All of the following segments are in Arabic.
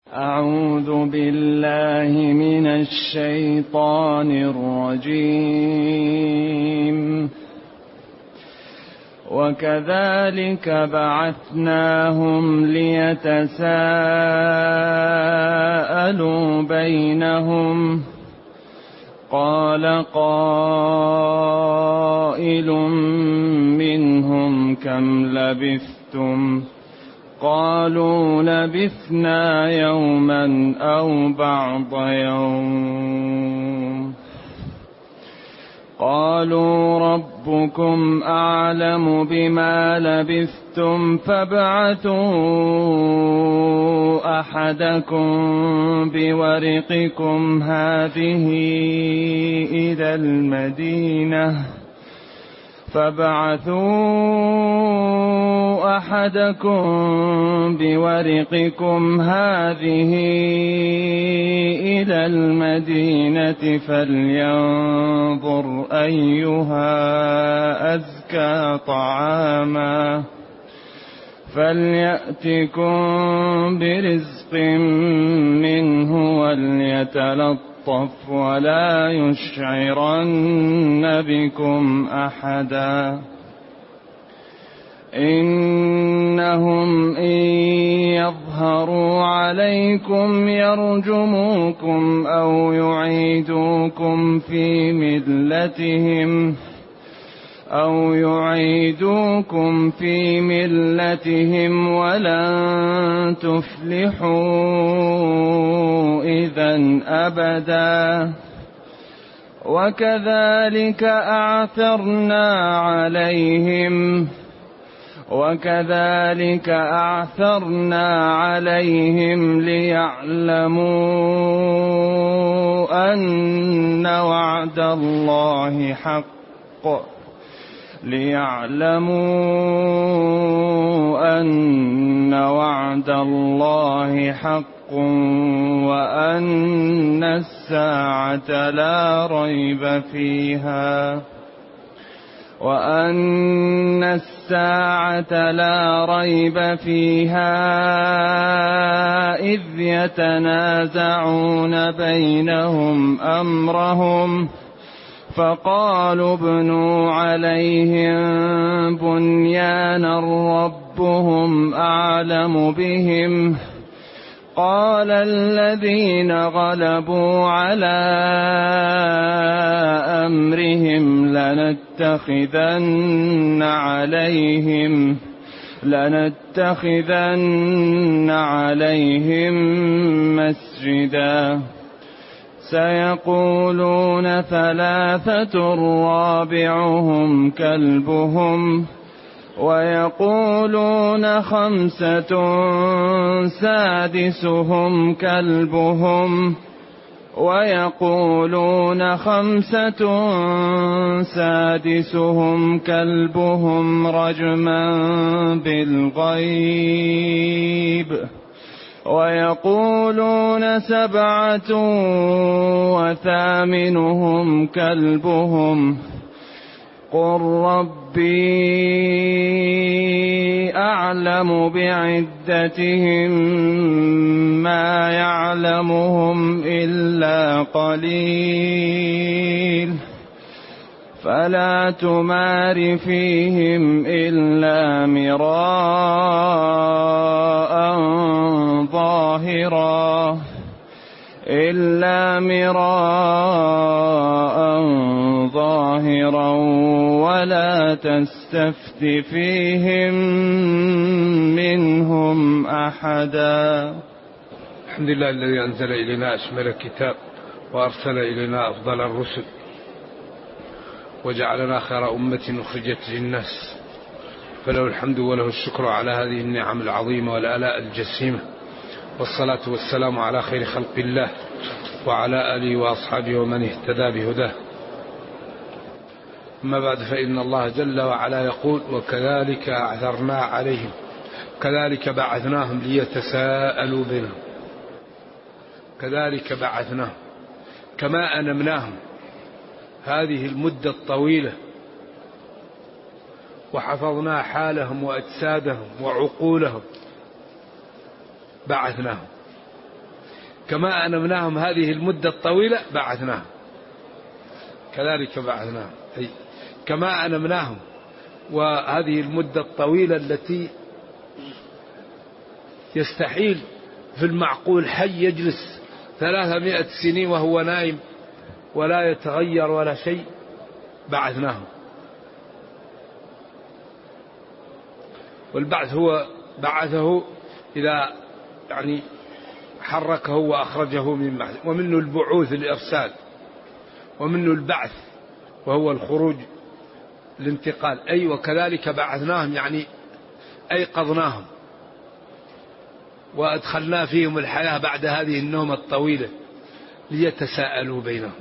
أعوذ بالله من الشيطان الرجيم. وكذلك بعثناهم ليتساءلوا بينهم قال قائل منهم كم لبثتم قالوا لبثنا يوما أو بعض يوم قالوا ربكم أعلم بما لبثتم فابعثوا أحدكم بورقكم هذه إلى المدينة فلينظر أيها أزكى طعاما فليأتكم برزق منه وليتلطف ولا يشعرن بكم أحدا إنهم إن يظهروا عليكم يرجموكم أو يعيدوكم في ملتهم ولن تفلحوا إذن أبدا وكذلك أعثرنا عليهم ليعلموا أن وعد الله حق وأن الساعة لا ريب فيها إذ يتنازعون بينهم أمرهم فقالوا ابنوا عليهم بنيانا ربهم أعلم بهم قال الذين غلبوا على أمرهم لنتخذن عليهم مسجدا سيقولون ثلاثة رابعهم كلبهم ويقولون خمسة سادسهم كلبهم رجما بالغيب ويقولون سبعة وثامنهم كلبهم قل ربي أعلم بعدتهم ما يعلمهم إلا قليل فلا تمار فيهم إلا مراء ظاهرا ولا تستفت فيهم منهم أحدا. الحمد لله الذي أنزل إلينا أشمل الكتاب وأرسل إلينا أفضل الرسل وجعلنا خير أمة أخرجت للناس فله الحمد وله الشكر على هذه النعم العظيمة والآلاء الجسيمة والصلاة والسلام على خير خلق الله وعلى آله وأصحابه ومن اهتدى بهداه. أما بعد فإن الله جل وعلا يقول وكذلك أعثرنا عليهم كذلك بعثناهم ليتساءلوا بينهم. كذلك بعثناهم كما أنمناهم هذه المدة الطويلة وحفظنا حالهم وأجسادهم وعقولهم بعثناهم كما أنمناهم هذه المدة الطويلة بعثناهم، كذلك بعثناهم، أي كما أنمناهم. وهذه المدة الطويلة التي يستحيل في المعقول حي يجلس 300 سنين وهو نايم ولا يتغير ولا شيء، بعثناهم. والبعث هو بعثه إذا يعني حركه وأخرجه من بعث، ومنه البعوث الإرسال، ومنه البعث وهو الخروج الانتقال. أي وكذلك بعثناهم يعني أيقظناهم وأدخلنا فيهم الحياة بعد هذه النومة الطويلة ليتساءلوا بينهم.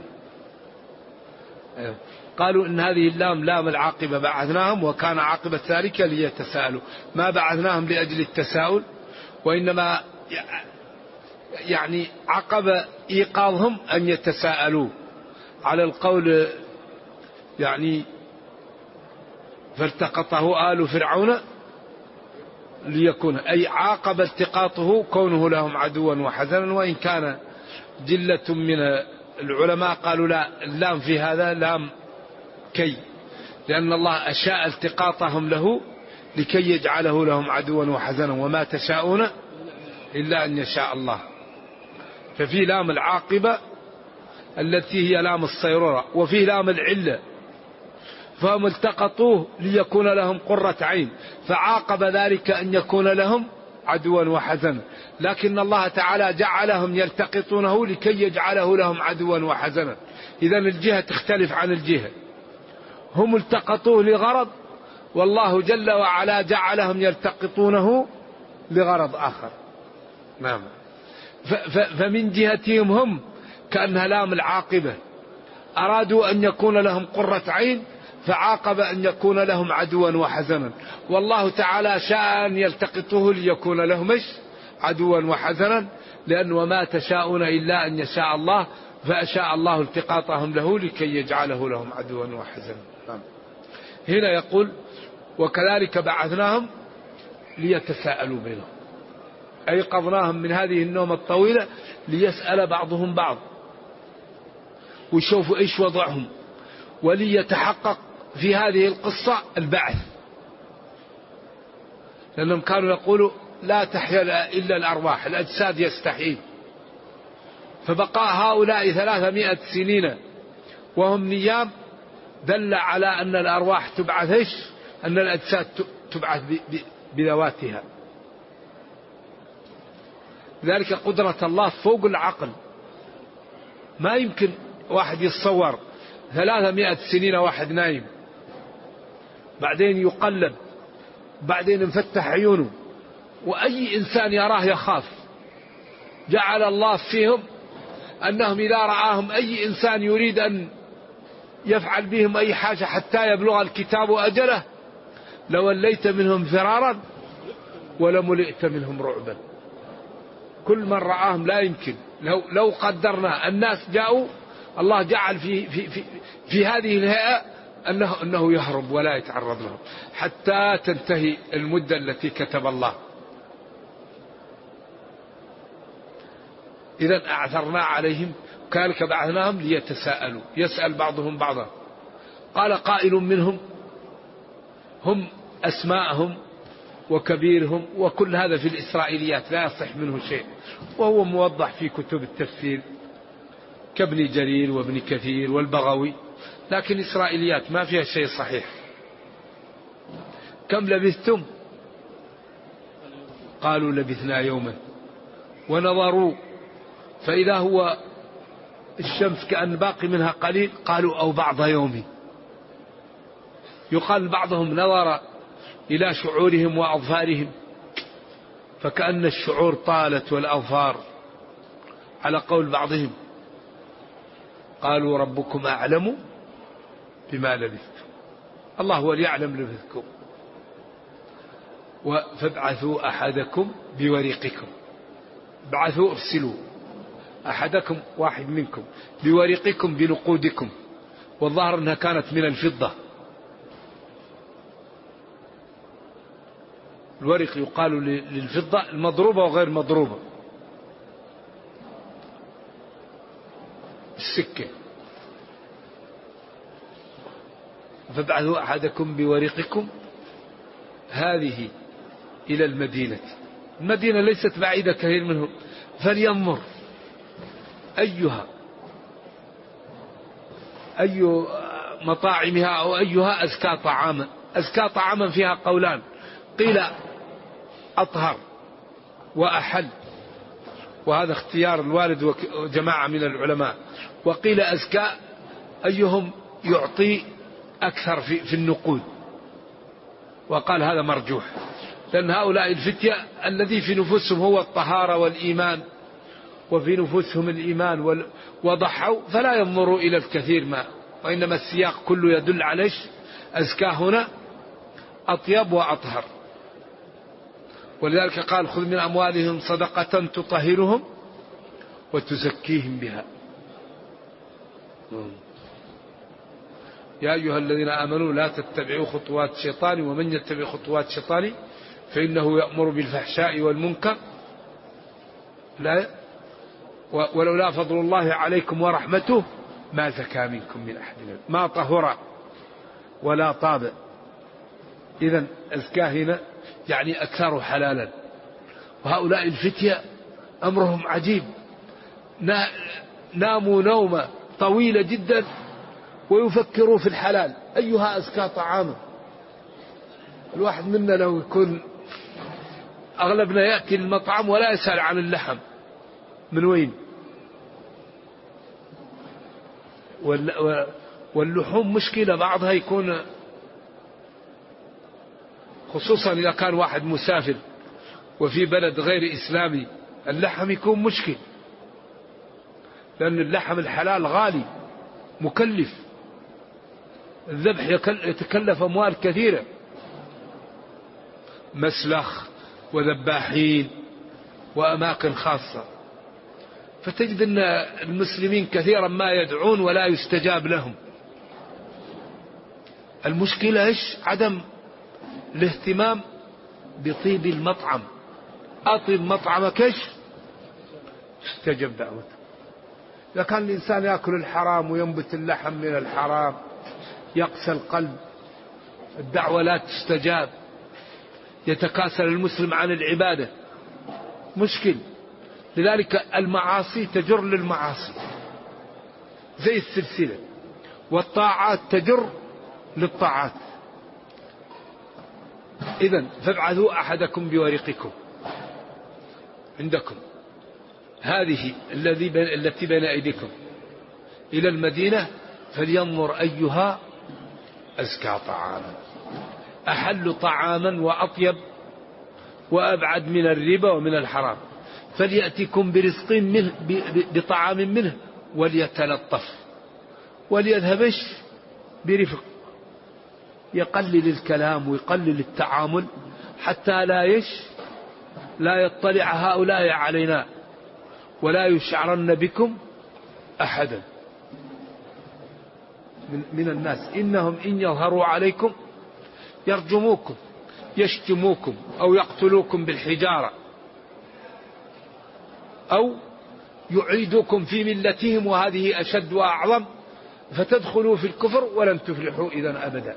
قالوا إن هذه اللام لام العاقبة، بعثناهم وكان عاقبة ذلك ليتساءلوا، ما بعثناهم لأجل التساؤل، وإنما يعني عقب إيقاظهم أن يتساءلوا على القول يعني فالتقطه آل فرعون ليكون، أي عاقب التقاطه كونه لهم عدوا وحزنا. وإن كان جلة من العلماء قالوا لا، اللام في هذا لام كي، لأن الله أشاء التقاطهم له لكي يجعله لهم عدوا وحزنا، وما تشاءون إلا أن يشاء الله. ففي لام العاقبة التي هي لام الصيرورة، وفي لام العلة، فهم التقطوه ليكون لهم قرة عين، فعاقب ذلك أن يكون لهم عدوا وحزنا، لكن الله تعالى جعلهم يلتقطونه لكي يجعله لهم عدوا وحزنا. إذن الجهة تختلف عن الجهة، هم التقطوه لغرض، والله جل وعلا جعلهم يلتقطونه لغرض آخر. نعم. فمن جهتهم هم كأنها لام العاقبة، أرادوا أن يكون لهم قرة عين فعاقب أن يكون لهم عدوا وحزنا، والله تعالى شاء أن يلتقطه ليكون لهم عدوا وحزنا، لأن وما تشاءون إلا أن يشاء الله، فأشاء الله التقاطهم له لكي يجعله لهم عدوا وحزنا. هنا يقول وكذلك بعثناهم ليتساءلوا بينهم، أيقظناهم من هذه النوم الطويلة ليسأل بعضهم بعض ويشوفوا إيش وضعهم، وليتحقق في هذه القصة البعث، لأنهم كانوا يقولوا لا تحيا إلا الأرواح، الأجساد يستحيل. فبقاء هؤلاء 300 سنين وهم نيام دل على أن الأرواح تبعث أن الأجساد تبعث بذواتها. ذلك قدرة الله فوق العقل، ما يمكن واحد يتصور 300 سنين واحد نايم، بعدين يقلب، بعدين انفتح عيونه، وأي إنسان يراه يخاف. جعل الله فيهم أنهم إذا رآهم أي إنسان يريد أن يفعل بهم أي حاجة حتى يبلغ الكتاب أجله لوليت منهم فرارا ولملئت منهم رعبا. كل من رآهم لا يمكن، لو قدرنا الناس جاءوا، الله جعل في هذه الهيئة أنه يهرب ولا يتعرض لهم حتى تنتهي المدة التي كتب الله. إذن أعثرنا عليهم كذلك بعثناهم ليتساءلوا، يسأل بعضهم بعضا. قال قائل منهم، هم أسماءهم وكبيرهم وكل هذا في الإسرائيليات لا يصح منه شيء، وهو موضح في كتب التفسير كابن جرير وابن كثير والبغوي، لكن إسرائيليات ما فيها شيء صحيح. كم لبثتم؟ قالوا لبثنا يوما، ونظروا فإذا هو الشمس كأن باقي منها قليل، قالوا أو بعض يوم. يقال بعضهم نظر إلى شعورهم وأظفارهم فكأن الشعور طالت والأظفار، على قول بعضهم قالوا ربكم أعلم بما لبثتم، الله هو اللي يعلم لبثكم. فابعثوا أحدكم بورقكم، ابعثوا ارسلوا أحدكم واحد منكم بورقكم بنقودكم، والظاهر أنها كانت من الفضة. الورق يقال للفضة المضروبة وغير مضروبة. السكة. فابعثوا أحدكم بورقكم هذه إلى المدينة. المدينة ليست بعيدة كثير منهم، فلينظر أي مطاعمها أو أيها أزكى طعاما. أزكى طعاما فيها قولان، قيل أطهر وأحل، وهذا اختيار الوالد وجماعة من العلماء، وقيل أزكى أيهم يعطي أكثر في النقود، وقال هذا مرجوح، لأن هؤلاء الفتية الذي في نفوسهم هو الطهارة والإيمان، وفي نفوسهم الإيمان وضحوا، فلا ينظروا إلى الكثير ما، وإنما السياق كله يدل عليه أزكى هنا أطيب وأطهر. ولذلك قال خذ من أموالهم صدقة تطهرهم وتزكيهم بها. يا أيها الذين آمنوا لا تتبعوا خطوات الشيطان ومن يتبع خطوات الشيطان فإنه يأمر بالفحشاء والمنكر ولولا فضل الله عليكم ورحمته ما زكى منكم من أحد، ما طهر ولا طاب. إذن أزكاه هنا يعني أكثر حلالا. وهؤلاء الفتية أمرهم عجيب، ناموا نومة طويلة جدا ويفكروا في الحلال أيها أزكى طعاما. الواحد منا لو يكون أغلبنا يأتي المطعم ولا يسأل عن اللحم من وين، واللحوم مشكلة، بعضها يكون خصوصا إذا كان واحد مسافر وفي بلد غير إسلامي اللحم يكون مشكل، لأن اللحم الحلال غالي مكلف، الذبح يتكلف أموال كثيرة، مسلخ وذباحين وأماكن خاصة. فتجد أن المسلمين كثيرا ما يدعون ولا يستجاب لهم. المشكلة إيش؟ عدم الاهتمام بطيب المطعم. أطيب مطعمك إيش تستجب دعوته. إذا كان الإنسان يأكل الحرام وينبت اللحم من الحرام يقسى القلب، الدعوة لا تستجاب، يتكاسل المسلم عن العبادة، مشكل. لذلك المعاصي تجر للمعاصي زي السلسلة، والطاعات تجر للطاعات. إذن فابعثوا أحدكم بورقكم عندكم هذه التي بين أيديكم إلى المدينة فلينظر أيها أزكى طعاما، أحل طعاما وأطيب وأبعد من الربا ومن الحرام، فليأتكم برزق منه بطعام منه وليتلطف وليذهبش برفق، يقلل الكلام ويقلل التعامل حتى لا يطلع هؤلاء علينا ولا يشعرن بكم أحدا من الناس، إنهم إن يظهروا عليكم يرجموكم يشتموكم أو يقتلوكم بالحجارة أو يعيدوكم في ملتهم وهذه أشد وأعظم فتدخلوا في الكفر ولن تفلحوا إذن أبدا.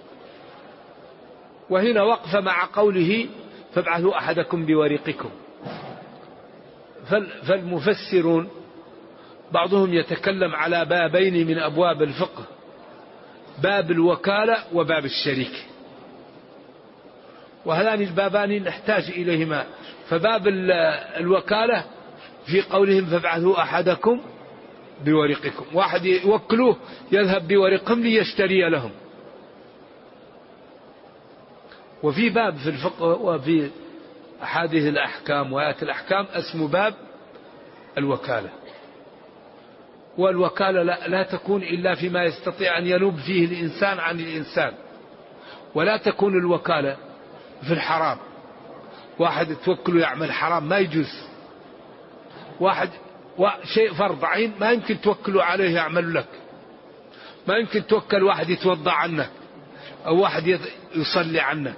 وهنا وقف مع قوله فابعثوا أحدكم بورقكم. فالمفسرون بعضهم يتكلم على بابين من أبواب الفقه، باب الوكالة وباب الشريك، وهذان البابان نحتاج إليهما. فباب الوكالة في قولهم فابعثوا أحدكم بورقكم، واحد يوكلوه يذهب بورقهم ليشتري لهم. وفي باب في الفقه وفي أحاديث الأحكام وآيات الأحكام اسمه باب الوكالة. والوكالة لا تكون إلا فيما يستطيع أن ينوب فيه الإنسان عن الإنسان، ولا تكون الوكالة في الحرام. واحد توكله يعمل حرام ما يجوز، واحد شيء فرض عين ما يمكن توكله عليه يعمل لك، ما يمكن توكل واحد يتوضع عنك أو واحد يصلي عنك.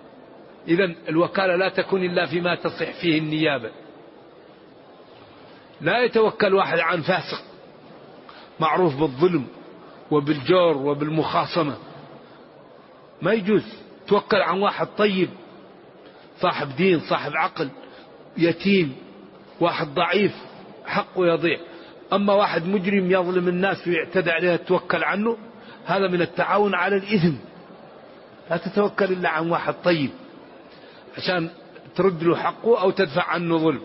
إذن الوكالة لا تكون إلا فيما تصح فيه النيابة. لا يتوكل واحد عن فاسق معروف بالظلم وبالجور وبالمخاصمة، ما يجوز. توكل عن واحد طيب صاحب دين صاحب عقل، يتيم، واحد ضعيف حقه يضيع. أما واحد مجرم يظلم الناس ويعتدى عليها توكل عنه، هذا من التعاون على الإثم. لا تتوكل إلا عن واحد طيب عشان ترد له حقه أو تدفع عنه ظلم.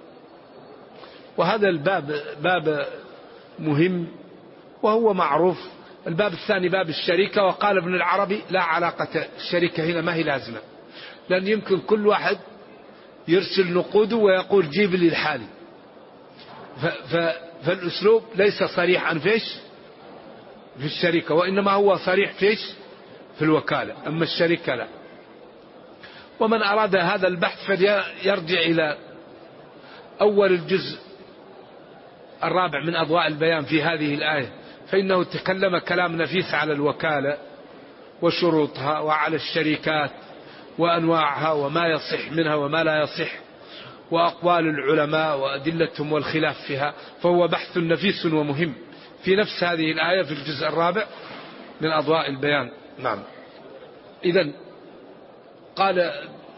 وهذا الباب باب مهم وهو معروف. الباب الثاني باب الشركة. وقال ابن العربي لا علاقة الشركة هنا، ما هي لازمة، لأن يمكن كل واحد يرسل نقوده ويقول جيب لي الحالي، فالأسلوب ليس صريحا فيش في الشركة، وإنما هو صريح فيش في الوكالة. أما الشركة لا. ومن أراد هذا البحث فليرجع إلى أول الجزء الرابع من أضواء البيان في هذه الآية، فإنه تكلم كلام نفيس على الوكالة وشروطها وعلى الشركات وأنواعها وما يصح منها وما لا يصح وأقوال العلماء وأدلتهم والخلاف فيها. فهو بحث نفيس ومهم في نفس هذه الآية في الجزء الرابع من أضواء البيان. نعم. إذن قال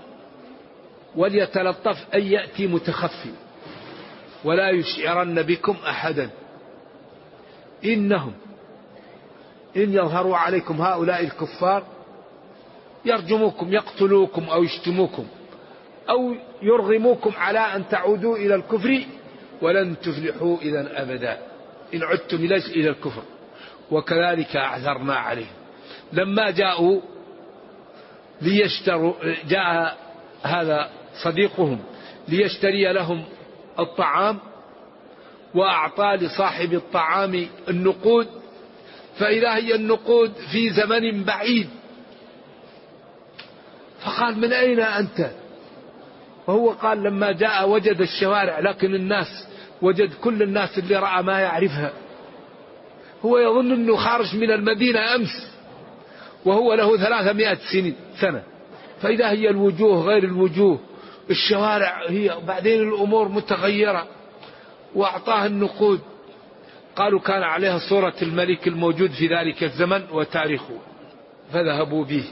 وليتلطف أن يأتي متخفي ولا يشعرن بكم أحدا إنهم إن يظهروا عليكم هؤلاء الكفار يرجموكم يقتلوكم أو يشتموكم أو يرغموكم على أن تعودوا إلى الكفر ولن تفلحوا إذا أبدا إن عدتم إلى الكفر. وكذلك أعثرنا عليهم لما جاءوا ليشتروا، جاء هذا صديقهم ليشتري لهم الطعام وأعطى لصاحب الطعام النقود، فإذا هي النقود في زمن بعيد، فقال من أين أنت؟ وهو قال لما جاء وجد الشوارع، لكن الناس وجد كل الناس اللي رأى ما يعرفها. هو يظن أنه خارج من المدينة أمس وهو له 300 سنة، فإذا هي الوجوه غير الوجوه، الشوارع هي، بعدين الأمور متغيرة. وأعطاه النقود. قالوا كان عليها صورة الملك الموجود في ذلك الزمن وتاريخه، فذهبوا به.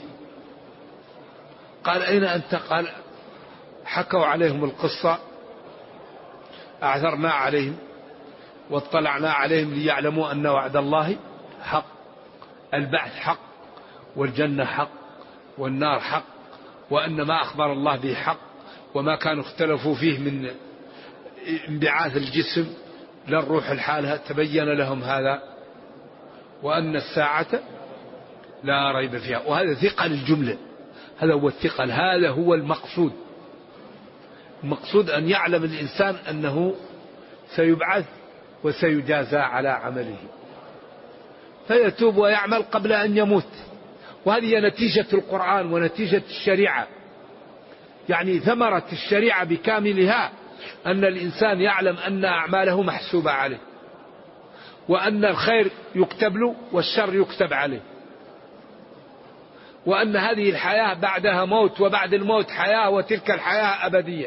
قال أين أنت؟ قال حكوا عليهم القصة، أعثرنا عليهم واطلعنا عليهم ليعلموا أن وعد الله حق، البعث حق والجنة حق والنار حق، وأن ما أخبر الله به حق، وما كانوا اختلفوا فيه من انبعاث الجسم للروح الحالة تبين لهم هذا، وأن الساعة لا ريب فيها. وهذا ثقل الجملة، هذا هو الثقل، هذا هو المقصود. المقصود أن يعلم الإنسان أنه سيبعث وسيجازى على عمله، فيتوب ويعمل قبل أن يموت. وهذه نتيجة القرآن ونتيجة الشريعة، يعني ثمرة الشريعة بكاملها أن الإنسان يعلم أن أعماله محسوبة عليه، وأن الخير يكتب له والشر يكتب عليه، وأن هذه الحياة بعدها موت، وبعد الموت حياة، وتلك الحياة أبدية.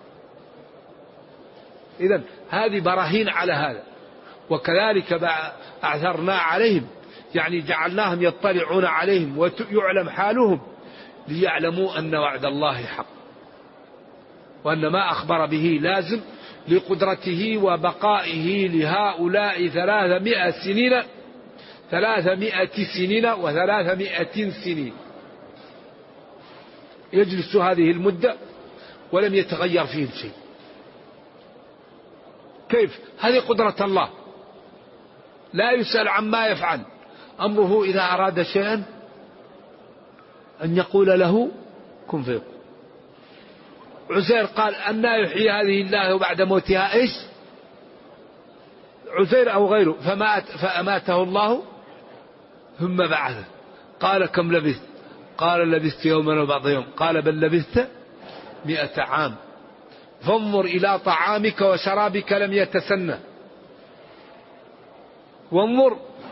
إذن هذه براهين على هذا. وكذلك أعثرنا عليهم، يعني جعلناهم يطلعون عليهم ويعلم حالهم ليعلموا أن وعد الله حق، وأن ما أخبر به لازم لقدرته وبقائه لهؤلاء 300 سنين 300 سنين يجلس هذه المدة ولم يتغير فيهم شيء. كيف؟ هذه قدرة الله، لا يسأل عما يفعل، أمره إذا أراد شيئا أن يقول له كن فيكون. عزير قال أن يحيي هذه الله بعد موتها إيش؟ عزير أو غيره، فأماته الله ثم بعثه. قال كم لبثت؟ قال لبثت يوما وبعض يوم. قال بل لبثت 100 عام. فانظر إلى طعامك وشرابك لم يتسنى، وانظر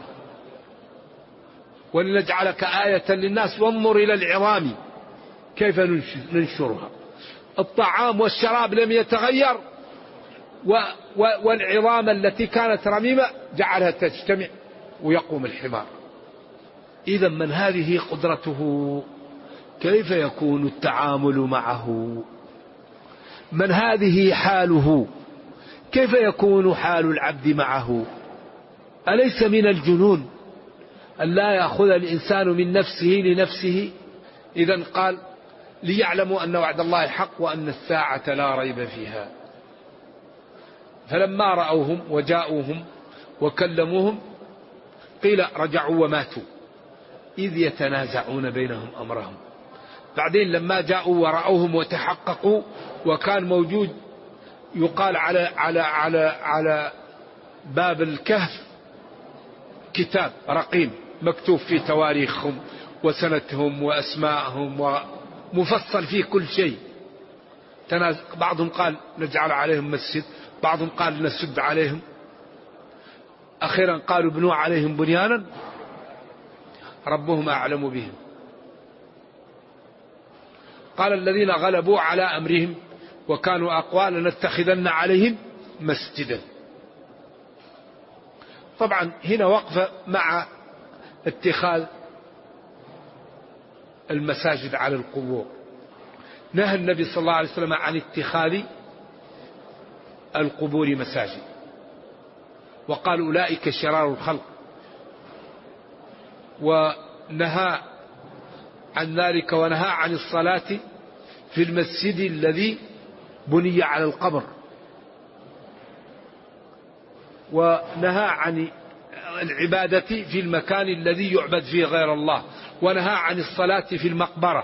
ولنجعلك آية للناس، وانظر إلى العظام كيف ننشرها. الطعام والشراب لم يتغير، والعظام التي كانت رميمة جعلها تجتمع ويقوم الحمار. إذا من هذه قدرته كيف يكون التعامل معه؟ من هذه حاله كيف يكون حال العبد معه؟ أليس من الجنون أن لا يأخذ الإنسان من نفسه لنفسه؟ إذن قال ليعلموا أن وعد الله حق وأن الساعة لا ريب فيها. فلما رأوهم وجاءوهم وكلموهم قيل رجعوا وماتوا إذ يتنازعون بينهم أمرهم. بعدين لما جاءوا ورأوهم وتحققوا وكان موجود يقال على باب الكهف كتاب رقيم مكتوب فيه تواريخهم وسنتهم وأسماءهم ومفصل فيه كل شيء. بعضهم قال نجعل عليهم مسجد، بعضهم قال نسد عليهم، أخيرا قالوا بنوا عليهم بنيانا ربهم أعلم بهم. قال الذين غلبوا على أمرهم وكانوا أقوى لنتخذن عليهم مسجدا. طبعا هنا وقفة مع اتخاذ المساجد على القبور. نهى النبي صلى الله عليه وسلم عن اتخاذ القبور مساجد، وقال أولئك شرار الخلق، ونهى عن ذلك ونهى عن الصلاة في المسجد الذي بني على القبر، ونهى عن العبادة في المكان الذي يعبد فيه غير الله، ونهى عن الصلاة في المقبرة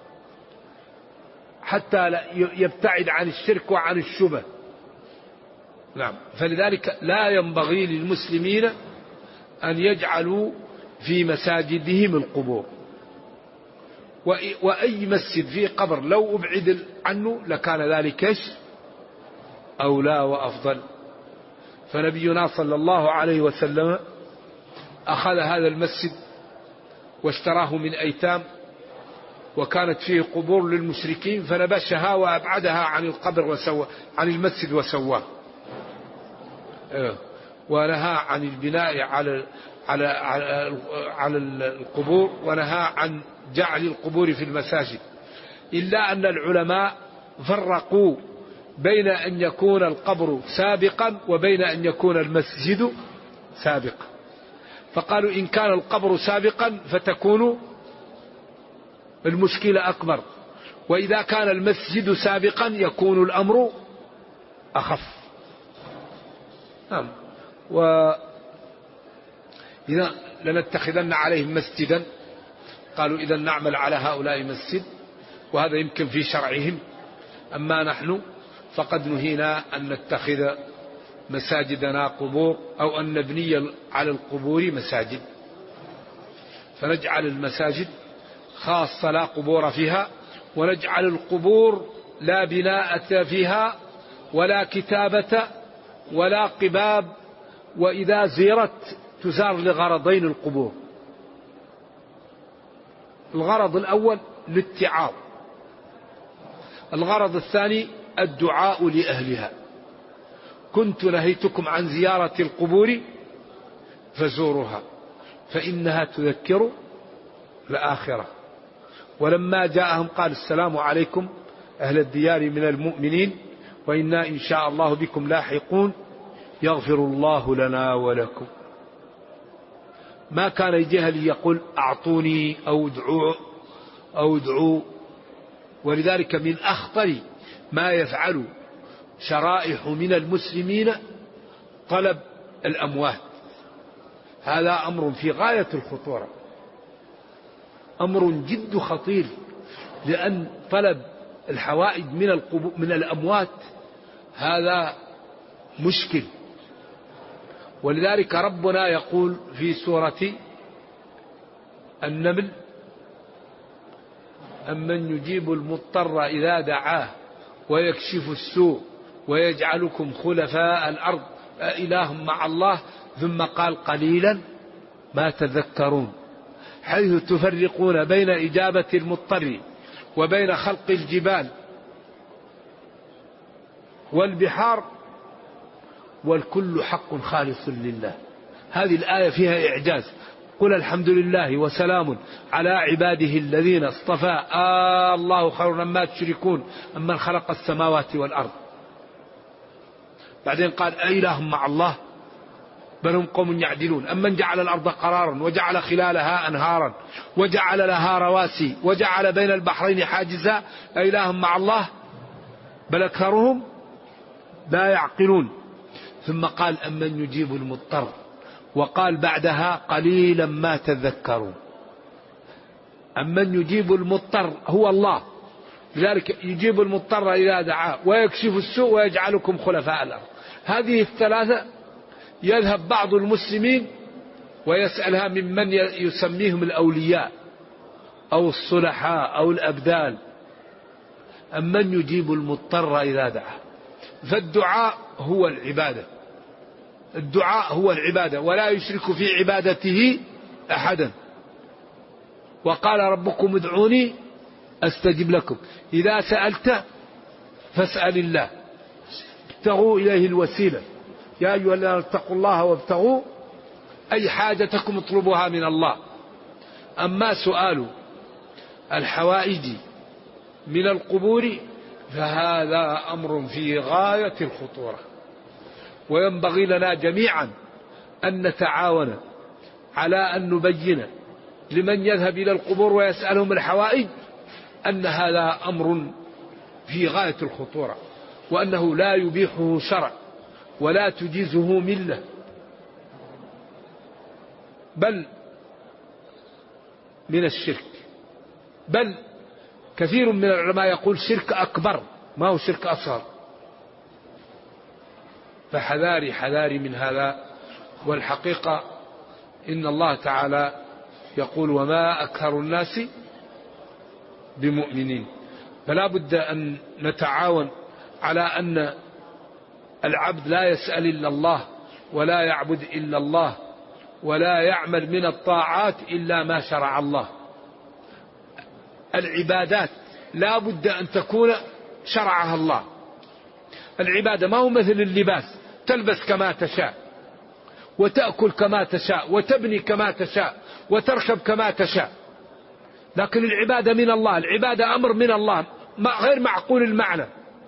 حتى يبتعد عن الشرك وعن الشبه. نعم، فلذلك لا ينبغي للمسلمين أن يجعلوا في مساجدهم القبور، وأي مسجد فيه قبر لو أبعد عنه لكان ذلك أولى وأفضل. فنبينا صلى الله عليه وسلم أخذ هذا المسجد واشتراه من أيتام، وكانت فيه قبور للمشركين فنبشها وأبعدها عن القبر عن المسجد وسواه، ونهى عن البناء على القبور، ونهى عن جعل القبور في المساجد. إلا أن العلماء فرقوا بين أن يكون القبر سابقا وبين أن يكون المسجد سابقا، فقالوا إن كان القبر سابقا فتكون المشكلة أكبر، وإذا كان المسجد سابقا يكون الأمر أخف. نعم، إذا لنتخذن عليهم مسجدا، قالوا إذا نعمل على هؤلاء مسجد، وهذا يمكن في شرعهم. أما نحن فقد نهينا أن نتخذ مساجدنا قبور أو أن نبني على القبور مساجد، فنجعل المساجد خاصة لا قبور فيها، ونجعل القبور لا بناء فيها ولا كتابة ولا قباب. وإذا زيرت تزار لغرضين القبور: الغرض الأول للاتعاظ، الغرض الثاني الدعاء لأهلها. كنت نهيتكم عن زيارة القبور فزوروها فإنها تذكر الآخرة. ولما جاءهم قال السلام عليكم أهل الديار من المؤمنين وإنا إن شاء الله بكم لاحقون يغفر الله لنا ولكم. ما كان يجهل يقول أعطوني أو ادعوا. ولذلك من أخطر ما يفعل شرائح من المسلمين طلب الأموات. هذا أمر في غاية الخطورة، أمر جد خطير، لأن طلب الحوائج من الأموات هذا مشكل. ولذلك ربنا يقول في سورة النمل: أمن يجيب المضطر إذا دعاه ويكشف السوء ويجعلكم خلفاء الأرض أإله مع الله، ثم قال قليلا ما تذكرون، حيث تفرقون بين إجابة المضطر وبين خلق الجبال والبحار والكل حق خالص لله. هذه الآية فيها إعجاز. قل الحمد لله وسلام على عباده الذين اصطفى الله خير مما تشركون أمن خلق السماوات والأرض. بعدين قال أإله مع الله بل هم قوم يعدلون أمن جعل الأرض قرارا وجعل خلالها أنهارا وجعل لها رواسي وجعل بين البحرين حاجزا أإله مع الله بل أكثرهم لا يعقلون. ثم قال أمن يجيب المضطر، وقال بعدها قليلا ما تذكرون. أمن يجيب المضطر هو الله، لذلك يجيب المضطر إذا دعاه ويكشف السوء ويجعلكم خلفاء الأرض. هذه الثلاثة يذهب بعض المسلمين ويسألها ممن يسميهم الأولياء أو الصلحاء أو الأبدال. أمن يجيب المضطر إذا دعاه. فالدعاء هو العبادة، الدعاء هو العبادة، ولا يشرك في عبادته أحدا. وقال ربكم ادعوني أستجب لكم. إذا سألت فاسأل الله، ابتغوا إليه الوسيلة. يا أيها الذين اتقوا الله وابتغوا أي حاجتكم اطلبوها من الله. أما سؤال الحوائج من القبور فهذا أمر في غاية الخطورة، وينبغي لنا جميعا أن نتعاون على أن نبين لمن يذهب إلى القبور ويسألهم الحوائج أن هذا أمر في غاية الخطورة، وأنه لا يبيحه شرع ولا تجيزه ملة، بل من الشرك. بل كثير من العلماء يقول شرك أكبر، ما هو شرك أصغر. فحذاري حذاري من هذا. والحقيقة إن الله تعالى يقول وما أكثر الناس بمؤمنين. فلا بد أن نتعاون على أن العبد لا يسأل إلا الله ولا يعبد إلا الله ولا يعمل من الطاعات إلا ما شرع الله. العبادات لا بد أن تكون شرعها الله. العبادة ما هو مثل اللباس، تلبس كما تشاء وتأكل كما تشاء وتبني كما تشاء وتركب كما تشاء. لكن العبادة من الله، العبادة أمر من الله غير معقول المعنى.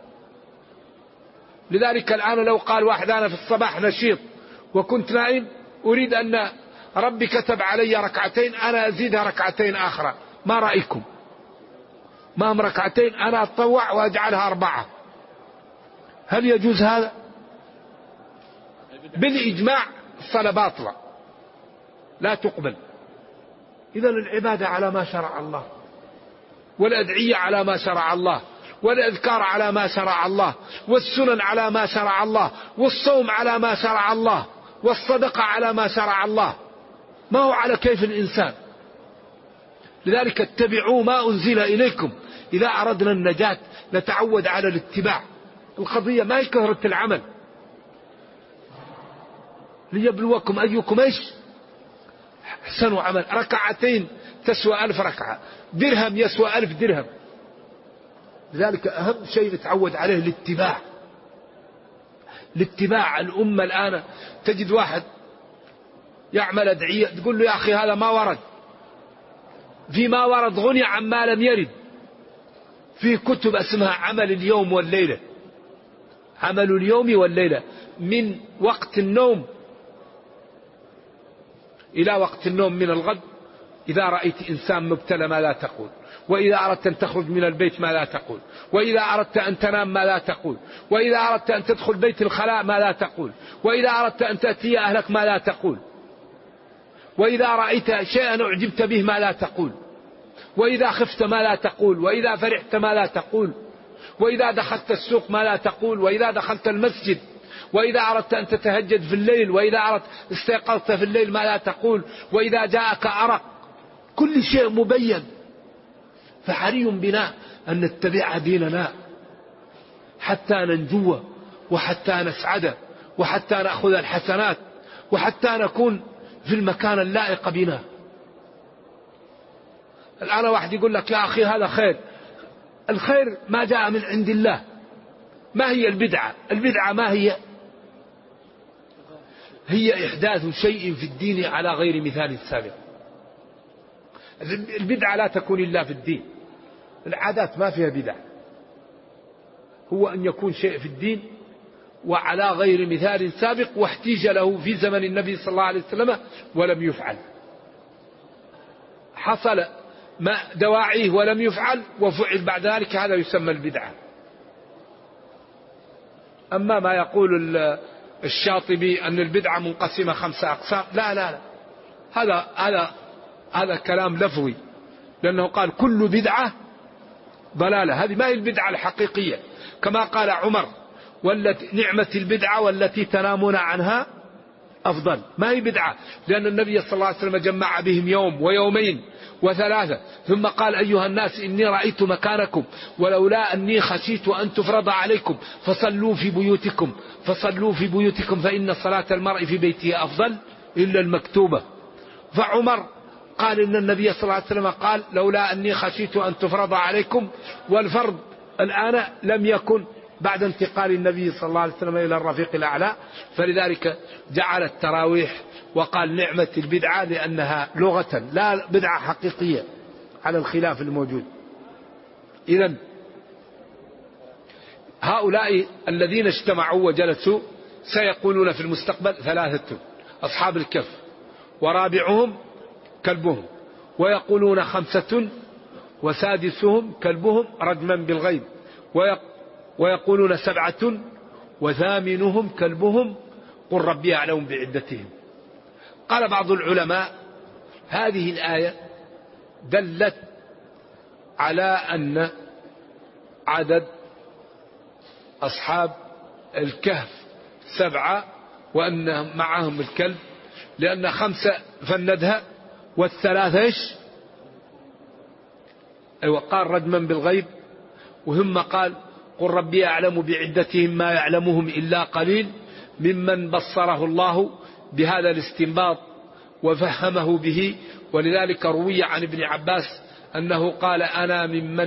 لذلك الآن لو قال واحد أنا في الصباح نشيط وكنت نائم أريد أن ربي كتب علي ركعتين أنا أزيدها ركعتين آخرى، ما رأيكم؟ ما هم ركعتين أنا أتطوع وأجعلها 4. هل يجوز هذا؟ بالإجماع الصلاة باطلة لا تقبل. إذن العبادة على ما شرع الله، والأدعية على ما شرع الله، والأذكار على ما شرع الله، والسنن على ما شرع الله، والصوم على ما شرع الله، والصدقة على ما شرع الله، ما هو على كيف الإنسان. لذلك اتبعوا ما أنزل إليكم. إذا أردنا النجاة نتعود على الاتباع. القضية ما هي كثرة العمل. ليبلوكم أيكم إيش أحسن عمل. ركعتين تسوى 1000 ركعة، درهم يسوى 1000 درهم. لذلك أهم شيء نتعود عليه الاتباع. الاتباع. الأمة الآن تجد واحد يعمل أدعية تقول له يا أخي هذا ما ورد. فيما ورد غني عما لم يرد. في كتب اسمها عمل اليوم والليلة، عمل اليوم والليلة، من وقت النوم إلى وقت النوم من الغد. إذا رأيت إنسان مبتلى ما لا تقول، وإذا أردت أن تخرج من البيت ما لا تقول، وإذا أردت أن تنام ما لا تقول، وإذا أردت أن تدخل بيت الخلاء ما لا تقول، وإذا أردت أن تأتي أهلك ما لا تقول، وإذا رأيت شيئا أعجبت به ما لا تقول، وإذا خفت ما لا تقول، وإذا فرحت ما لا تقول، وإذا دخلت السوق ما لا تقول، وإذا دخلت المسجد، وإذا أردت أن تتهجد في الليل، وإذا أردت استيقظت في الليل ما لا تقول، وإذا جاءك أرق. كل شيء مبين. فحري بنا أن نتبع ديننا حتى ننجو وحتى نسعد وحتى نأخذ الحسنات وحتى نكون في المكان اللائق بنا. الآن واحد يقول لك يا أخي هذا خير. الخير ما جاء من عند الله. ما هي البدعة؟ البدعة ما هي؟ هي إحداث شيء في الدين على غير مثال سابق. البدعة لا تكون إلا في الدين، العادات ما فيها بدعة، هو أن يكون شيء في الدين وعلى غير مثال سابق واحتيج له في زمن النبي صلى الله عليه وسلم ولم يفعل، حصل ما دواعيه ولم يفعل وفعل بعد ذلك، هذا يسمى البدعة. أما ما يقول الشاطبي أن البدعة منقسمة 5 أقسام، لا لا لا، هذا كلام لفظي، لأنه قال كل بدعة ضلالة، هذه ما هي البدعة الحقيقية، كما قال عمر نعمة البدعة والتي تنامون عنها أفضل، ما هي بدعة، لأن النبي صلى الله عليه وسلم جمع بهم يوم ويومين و3 ثم قال أيها الناس إني رأيت مكانكم ولولا أني خشيت أن تفرض عليكم فصلوا في بيوتكم فإن صلاة المرء في بيته أفضل إلا المكتوبة. فعمر قال إن النبي صلى الله عليه وسلم قال لولا أني خشيت أن تفرض عليكم، والفرض الآن لم يكن بعد انتقال النبي صلى الله عليه وسلم إلى الرفيق الأعلى، فلذلك جعل التراويح وقال نعمة البدعة لأنها لغة لا بدعة حقيقية على الخلاف الموجود. إذن هؤلاء الذين اجتمعوا وجلسوا سيقولون في المستقبل 3 أصحاب الكهف ورابعهم كلبهم، ويقولون 5 وسادسهم كلبهم رجما بالغيب، ويقولون 7 وثامنهم كلبهم قل ربي أعلم بعدتهم. قال بعض العلماء هذه الآية دلت على أن عدد أصحاب الكهف 7 وأن معهم الكلب، لأن 5 فندها وال3 إيش؟ قال رجما بالغيب، وهم قال قل ربي أعلم بعدتهم ما يعلمهم إلا قليل ممن بصره الله بهذا الاستنباط وفهمه به. ولذلك روي عن ابن عباس أنه قال أنا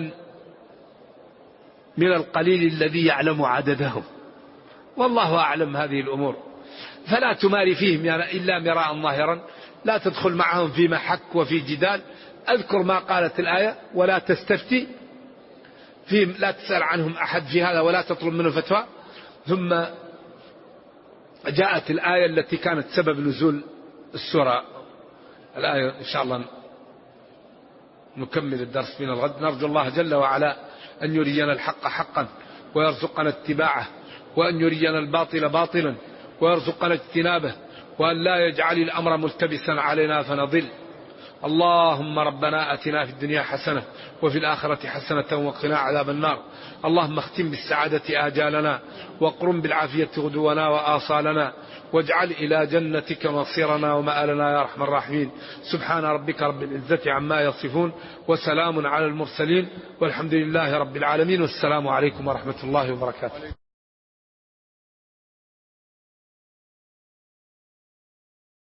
من القليل الذي يعلم عددهم، والله أعلم هذه الأمور. فلا تماري فيهم إلا مراء ظاهرا، لا تدخل معهم في محك وفي جدال، أذكر ما قالت الآية ولا تستفتي فيهم، لا تسأل عنهم أحد في هذا ولا تطلب منه فتوى. ثم جاءت الآية التي كانت سبب نزول السورة. الآية إن شاء الله نكمل الدرس من الغد. نرجو الله جل وعلا أن يرينا الحق حقا ويرزقنا اتباعه، وأن يرينا الباطل باطلا ويرزقنا اجتنابه، وأن لا يجعل الأمر ملتبسا علينا فنضل. اللهم ربنا أتنا في الدنيا حسنة وفي الآخرة حسنة وقنا عذاب النار. اللهم اختم بالسعادة آجالنا واقرم بالعافية غدونا وآصالنا، واجعل إلى جنتك مصيرنا ومآلنا يا أرحم الراحمين. سبحان ربك رب العزة عما يصفون وسلام على المرسلين والحمد لله رب العالمين، والسلام عليكم ورحمة الله وبركاته.